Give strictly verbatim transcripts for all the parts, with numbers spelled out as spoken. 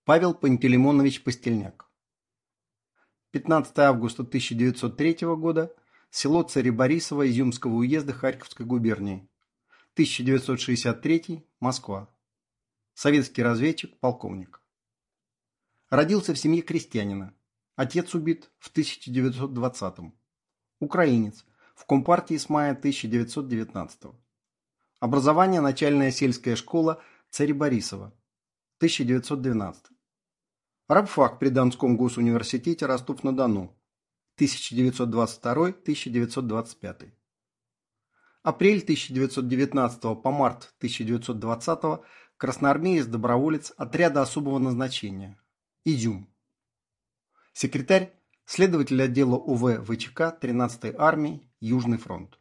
Павел Пантелеймонович Постельняк. пятнадцатого августа тысяча девятьсот третьего года. Село Цари-Борисово Изюмского уезда Харьковской губернии. тысяча девятьсот шестьдесят третий. Москва. Советский разведчик, полковник. Родился в семье крестьянина. Отец убит в тысяча девятьсот двадцатом. Украинец. В Компартии с мая тысяча девятьсот девятнадцатого. Образование: начальная сельская школа Цари-Борисово. тысяча девятьсот двенадцатый. Рабфак при Донском госуниверситете Ростов-на-Дону. тысяча девятьсот двадцать второй — тысяча девятьсот двадцать пятый. Апрель тысяча девятьсот девятнадцатого по март тысяча девятьсот двадцатого. Красноармеец-доброволец отряда особого назначения. Изюм. Секретарь, следователь отдела УВ ВЧК тринадцатой армии, Южный фронт.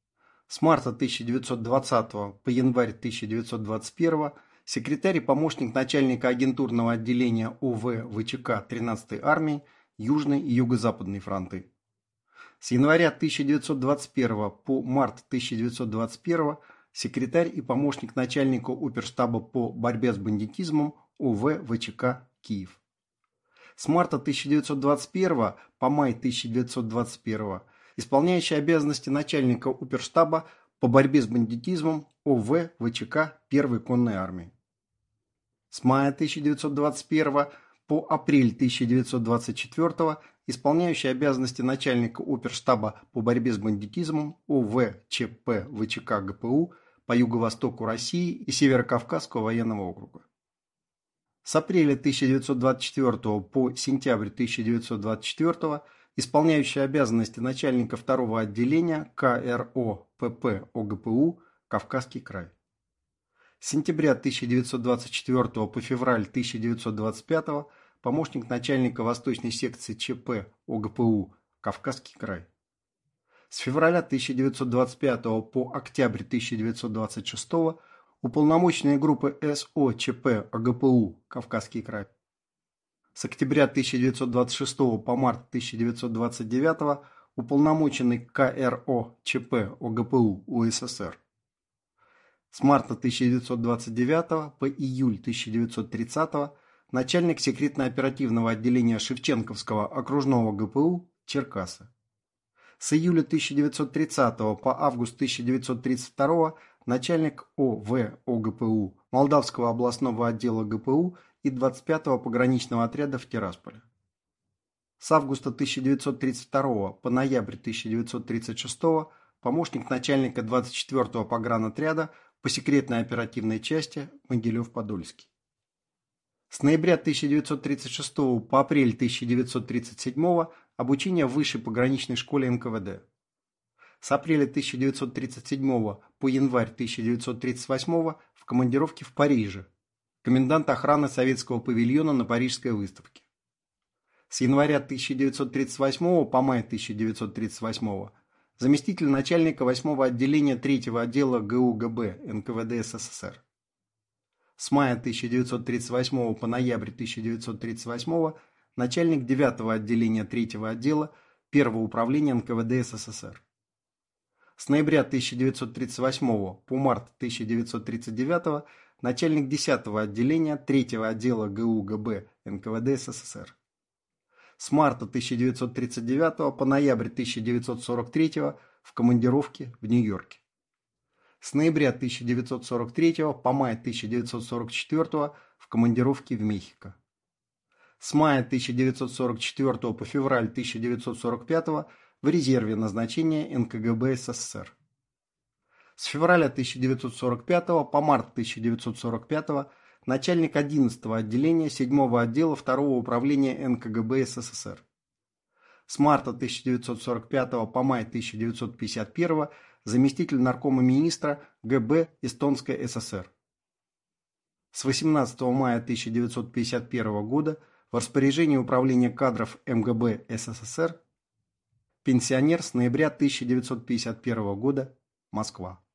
С марта тысяча девятьсот двадцатого по январь тысяча девятьсот двадцать первого секретарь и помощник начальника агентурного отделения УВ ВЧК тринадцатой армии, Южный и Юго-Западный фронты. С января тысяча девятьсот двадцать первого по март тысяча девятьсот двадцать первого секретарь и помощник начальника оперштаба по борьбе с бандитизмом УВ ВЧК Киев. С марта тысяча девятьсот двадцать первого по май тысяча девятьсот двадцать первого исполняющий обязанности начальника оперштаба по борьбе с бандитизмом ОВ ВЧК первой конной армии. С мая тысяча девятьсот двадцать первого по апрель тысяча девятьсот двадцать четвертого исполняющий обязанности начальника оперштаба по борьбе с бандитизмом ОВ ЧП ВЧК ГПУ по юго-востоку России и Северо-Кавказского военного округа. С апреля тысяча девятьсот двадцать четвертого по сентябрь тысяча девятьсот двадцать четвертого исполняющий обязанности начальника второго отделения КРО ПП ОГПУ Кавказский край. С сентября тысяча девятьсот двадцать четвертого по февраль тысяча девятьсот двадцать пятого помощник начальника восточной секции ЧП ОГПУ Кавказский край. С февраля тысяча девятьсот двадцать пятого по октябрь тысяча девятьсот двадцать шестого уполномоченные группы СО ЧП ОГПУ Кавказский край. С октября тысяча девятьсот двадцать шестого по март тысяча девятьсот двадцать девятого уполномоченный КРО ЧП ОГПУ УССР. С марта тысяча девятьсот двадцать девятого по июль тысяча девятьсот тридцатого начальник секретно-оперативного отделения Шевченковского окружного ГПУ Черкассы. С июля тысяча девятьсот тридцатого по август тысяча девятьсот тридцать второго начальник ОВ ОГПУ Молдавского областного отдела ГПУ и двадцать пятого пограничного отряда в Тирасполе. С августа тысяча девятьсот тридцать второго по ноябрь тысяча девятьсот тридцать шестого помощник начальника двадцать четвёртого погранотряда по секретной оперативной части Могилев-Подольский. С ноября тысяча девятьсот тридцать шестого по апрель тысяча девятьсот тридцать седьмого обучение в высшей пограничной школе эн ка вэ дэ. С апреля тысяча девятьсот тридцать седьмого по январь тысяча девятьсот тридцать восьмого в командировке в Париже. Комендант охраны советского павильона на Парижской выставке. С января тысяча девятьсот тридцать восьмого по май тысяча девятьсот тридцать восьмого заместитель начальника восьмого отделения третьего отдела гэ у гэ бэ эн ка вэ дэ эс эс эс эр. С мая тысяча девятьсот тридцать восьмого по ноябрь тысяча девятьсот тридцать восьмого начальник девятого отделения третьего отдела первого управления эн ка вэ дэ эс эс эс эр. С ноября тысяча девятьсот тридцать восьмого по март тысяча девятьсот тридцать девятого начальник десятого отделения третьего отдела гэ у гэ бэ эн ка вэ дэ эс эс эс эр. С марта тысяча девятьсот тридцать девятого по ноябрь тысяча девятьсот сорок третьего в командировке в Нью-Йорке. С ноября тысяча девятьсот сорок третьего по май тысяча девятьсот сорок четвертого в командировке в Мехико. С мая тысяча девятьсот сорок четвертого по февраль тысяча девятьсот сорок пятого в резерве назначения эн ка гэ бэ эс эс эс эр. С февраля тысяча девятьсот сорок пятого по март тысяча девятьсот сорок пятого начальник одиннадцатого отделения седьмого отдела второго управления эн ка гэ бэ эс эс эс эр. С марта тысяча девятьсот сорок пятого по май тысяча девятьсот пятьдесят первого заместитель наркома министра гэ бэ Эстонской эс эс эр. С восемнадцатого мая тысяча девятьсот пятьдесят первого года в распоряжении управления кадров эм гэ бэ эс эс эс эр. Пенсионер с ноября тысяча девятьсот пятьдесят первого года. Москва.